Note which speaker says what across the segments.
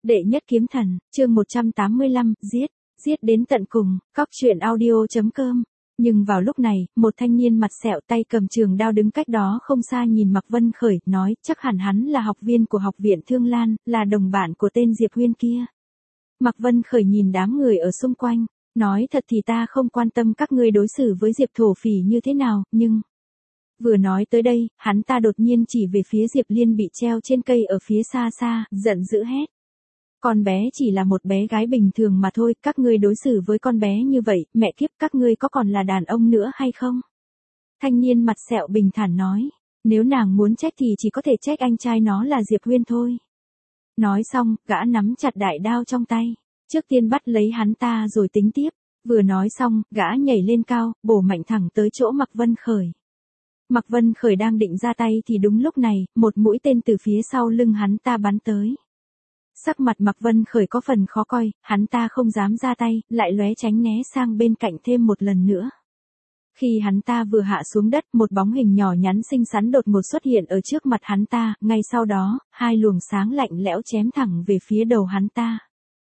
Speaker 1: Đệ nhất kiếm thần, chương 185, giết đến tận cùng, cóc.audio.com. Nhưng vào lúc này, một thanh niên mặt sẹo tay cầm trường đao đứng cách đó không xa nhìn Mạc Vân Khởi, nói, chắc hẳn hắn là học viên của học viện Thương Lan, là đồng bạn của tên Diệp Huyên kia. Mạc Vân Khởi nhìn đám người ở xung quanh, nói thật thì ta không quan tâm các ngươi đối xử với Diệp thổ phỉ như thế nào, nhưng... Vừa nói tới đây, hắn ta đột nhiên chỉ về phía Diệp Liên bị treo trên cây ở phía xa xa, giận dữ hét. Con bé chỉ là một bé gái bình thường mà thôi, các ngươi đối xử với con bé như vậy, mẹ kiếp các ngươi có còn là đàn ông nữa hay không? Thanh niên mặt sẹo bình thản nói, nếu nàng muốn trách thì chỉ có thể trách anh trai nó là Diệp Huyên thôi. Nói xong, gã nắm chặt đại đao trong tay, trước tiên bắt lấy hắn ta rồi tính tiếp, vừa nói xong, gã nhảy lên cao, bổ mạnh thẳng tới chỗ Mạc Vân Khởi. Mạc Vân Khởi đang định ra tay thì đúng lúc này, một mũi tên từ phía sau lưng hắn ta bắn tới. Sắc mặt Mạc Vân Khởi có phần khó coi, hắn ta không dám ra tay, lại lóe tránh né sang bên cạnh thêm một lần nữa. Khi hắn ta vừa hạ xuống đất, một bóng hình nhỏ nhắn xinh xắn đột ngột xuất hiện ở trước mặt hắn ta, ngay sau đó, hai luồng sáng lạnh lẽo chém thẳng về phía đầu hắn ta.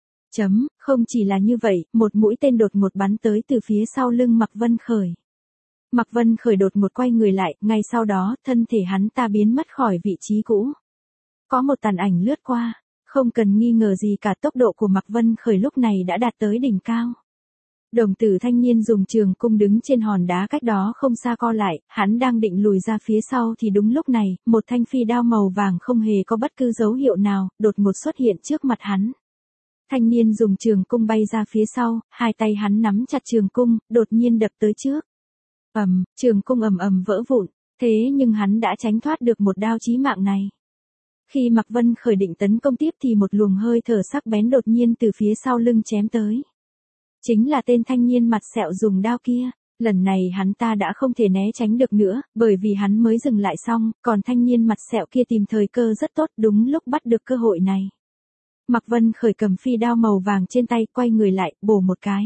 Speaker 1: Không chỉ là như vậy, một mũi tên đột ngột bắn tới từ phía sau lưng Mạc Vân Khởi. Mạc Vân Khởi đột ngột quay người lại, ngay sau đó, thân thể hắn ta biến mất khỏi vị trí cũ. Có một tàn ảnh lướt qua, không cần nghi ngờ gì cả, tốc độ của Mạc Vân Khởi lúc này đã đạt tới đỉnh cao. Đồng tử thanh niên dùng trường cung đứng trên hòn đá cách đó không xa co lại, hắn đang định lùi ra phía sau thì đúng lúc này, một thanh phi đao màu vàng không hề có bất cứ dấu hiệu nào, đột ngột xuất hiện trước mặt hắn. Thanh niên dùng trường cung bay ra phía sau, hai tay hắn nắm chặt trường cung, đột nhiên đập tới trước. Trường cung ầm ầm vỡ vụn, thế nhưng hắn đã tránh thoát được một đao chí mạng này. Khi Mạc Vân Khởi định tấn công tiếp thì một luồng hơi thở sắc bén đột nhiên từ phía sau lưng chém tới. Chính là tên thanh niên mặt sẹo dùng đao kia, lần này hắn ta đã không thể né tránh được nữa, bởi vì hắn mới dừng lại xong, còn thanh niên mặt sẹo kia tìm thời cơ rất tốt đúng lúc bắt được cơ hội này. Mạc Vân Khởi cầm phi đao màu vàng trên tay, quay người lại, bổ một cái.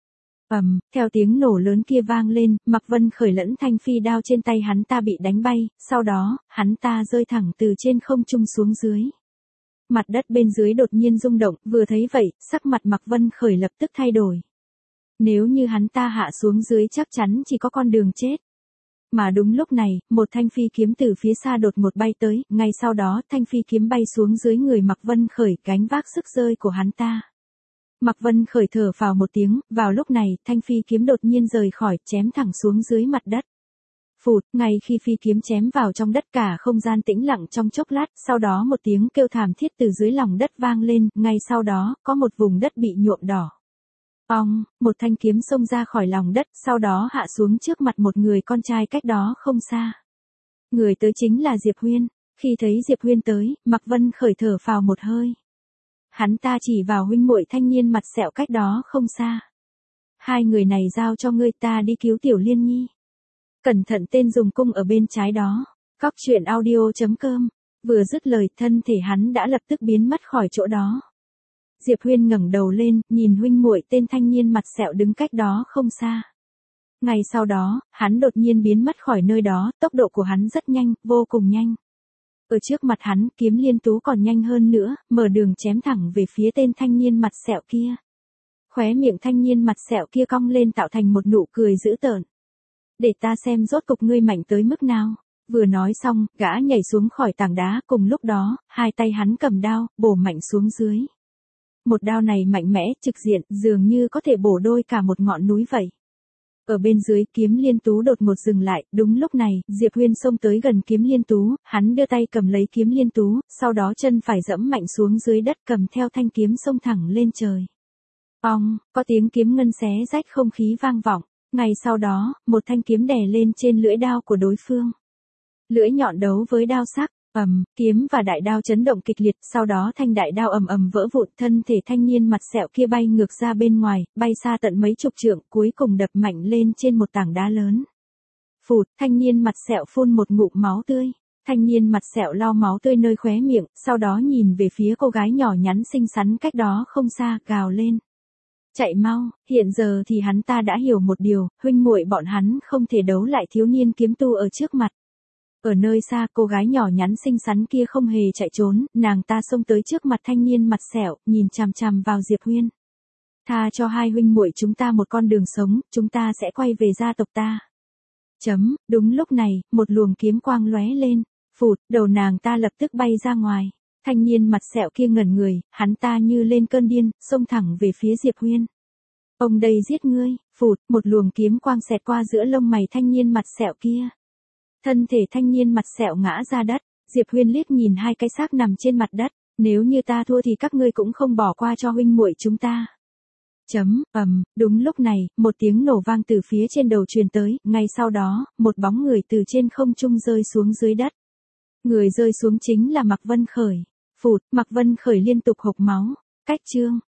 Speaker 1: Theo tiếng nổ lớn kia vang lên, Mạc Vân Khởi lẫn thanh phi đao trên tay hắn ta bị đánh bay, sau đó, hắn ta rơi thẳng từ trên không trung xuống dưới. Mặt đất bên dưới đột nhiên rung động, vừa thấy vậy, sắc mặt Mạc Vân Khởi lập tức thay đổi. Nếu như hắn ta hạ xuống dưới chắc chắn chỉ có con đường chết. Mà đúng lúc này, một thanh phi kiếm từ phía xa đột ngột bay tới, ngay sau đó thanh phi kiếm bay xuống dưới người Mạc Vân Khởi, gánh vác sức rơi của hắn ta. Mạc Vân Khởi thở phào một tiếng, vào lúc này, thanh phi kiếm đột nhiên rời khỏi, chém thẳng xuống dưới mặt đất. Phụt, ngay khi phi kiếm chém vào trong đất cả không gian tĩnh lặng trong chốc lát, sau đó một tiếng kêu thảm thiết từ dưới lòng đất vang lên, ngay sau đó, có một vùng đất bị nhuộm đỏ. Một thanh kiếm xông ra khỏi lòng đất, sau đó hạ xuống trước mặt một người con trai cách đó không xa. Người tới chính là Diệp Huyên. Khi thấy Diệp Huyên tới, Mạc Vân Khởi thở phào một hơi. Hắn ta chỉ vào huynh muội thanh niên mặt sẹo cách đó không xa. Hai người này giao cho ngươi, ta đi cứu Tiểu Liên Nhi. Cẩn thận tên dùng cung ở bên trái đó. cóc.audio.com. Vừa dứt lời, thân thể hắn đã lập tức biến mất khỏi chỗ đó. Diệp Huyên ngẩng đầu lên, nhìn huynh muội tên thanh niên mặt sẹo đứng cách đó không xa. Ngay sau đó, hắn đột nhiên biến mất khỏi nơi đó, tốc độ của hắn rất nhanh, vô cùng nhanh. Ở trước mặt hắn, kiếm liên tú còn nhanh hơn nữa, mở đường chém thẳng về phía tên thanh niên mặt sẹo kia. Khóe miệng thanh niên mặt sẹo kia cong lên tạo thành một nụ cười dữ tợn. Để ta xem rốt cục ngươi mạnh tới mức nào. Vừa nói xong, gã nhảy xuống khỏi tảng đá, cùng lúc đó, hai tay hắn cầm đao, bổ mạnh xuống dưới. Một đao này mạnh mẽ, trực diện, dường như có thể bổ đôi cả một ngọn núi vậy. Ở bên dưới, kiếm liên tú đột ngột dừng lại, đúng lúc này, Diệp Huyên xông tới gần kiếm liên tú, hắn đưa tay cầm lấy kiếm liên tú, sau đó chân phải dẫm mạnh xuống dưới đất cầm theo thanh kiếm xông thẳng lên trời. Có tiếng kiếm ngân xé rách không khí vang vọng, ngay sau đó, một thanh kiếm đè lên trên lưỡi đao của đối phương. Lưỡi nhọn đấu với đao sắc. Kiếm và đại đao chấn động kịch liệt, sau đó thanh đại đao ầm ầm vỡ vụn, thân thể thanh niên mặt sẹo kia bay ngược ra bên ngoài, bay xa tận mấy chục trượng, cuối cùng đập mạnh lên trên một tảng đá lớn. Phụt, thanh niên mặt sẹo phun một ngụm máu tươi. Thanh niên mặt sẹo lau máu tươi nơi khóe miệng, sau đó nhìn về phía cô gái nhỏ nhắn xinh xắn cách đó không xa, gào lên. Chạy mau, hiện giờ thì hắn ta đã hiểu một điều, huynh muội bọn hắn không thể đấu lại thiếu niên kiếm tu ở trước mặt. Ở nơi xa, cô gái nhỏ nhắn xinh xắn kia không hề chạy trốn, nàng ta xông tới trước mặt thanh niên mặt sẹo, nhìn chằm chằm vào Diệp Huyên. Tha cho hai huynh muội chúng ta một con đường sống, chúng ta sẽ quay về gia tộc ta. Đúng lúc này, một luồng kiếm quang lóe lên, phụt, đầu nàng ta lập tức bay ra ngoài. Thanh niên mặt sẹo kia ngẩn người, hắn ta như lên cơn điên, xông thẳng về phía Diệp Huyên. Ông đây giết ngươi, phụt, một luồng kiếm quang xẹt qua giữa lông mày thanh niên mặt sẹo kia. Thân thể thanh niên mặt sẹo ngã ra đất, Diệp Huyên liếc nhìn hai cái xác nằm trên mặt đất, nếu như ta thua thì các ngươi cũng không bỏ qua cho huynh muội chúng ta. Đúng lúc này, một tiếng nổ vang từ phía trên đầu truyền tới, ngay sau đó, một bóng người từ trên không trung rơi xuống dưới đất. Người rơi xuống chính là Mạc Vân Khởi. Phụt, Mạc Vân Khởi liên tục hộc máu. Cách chương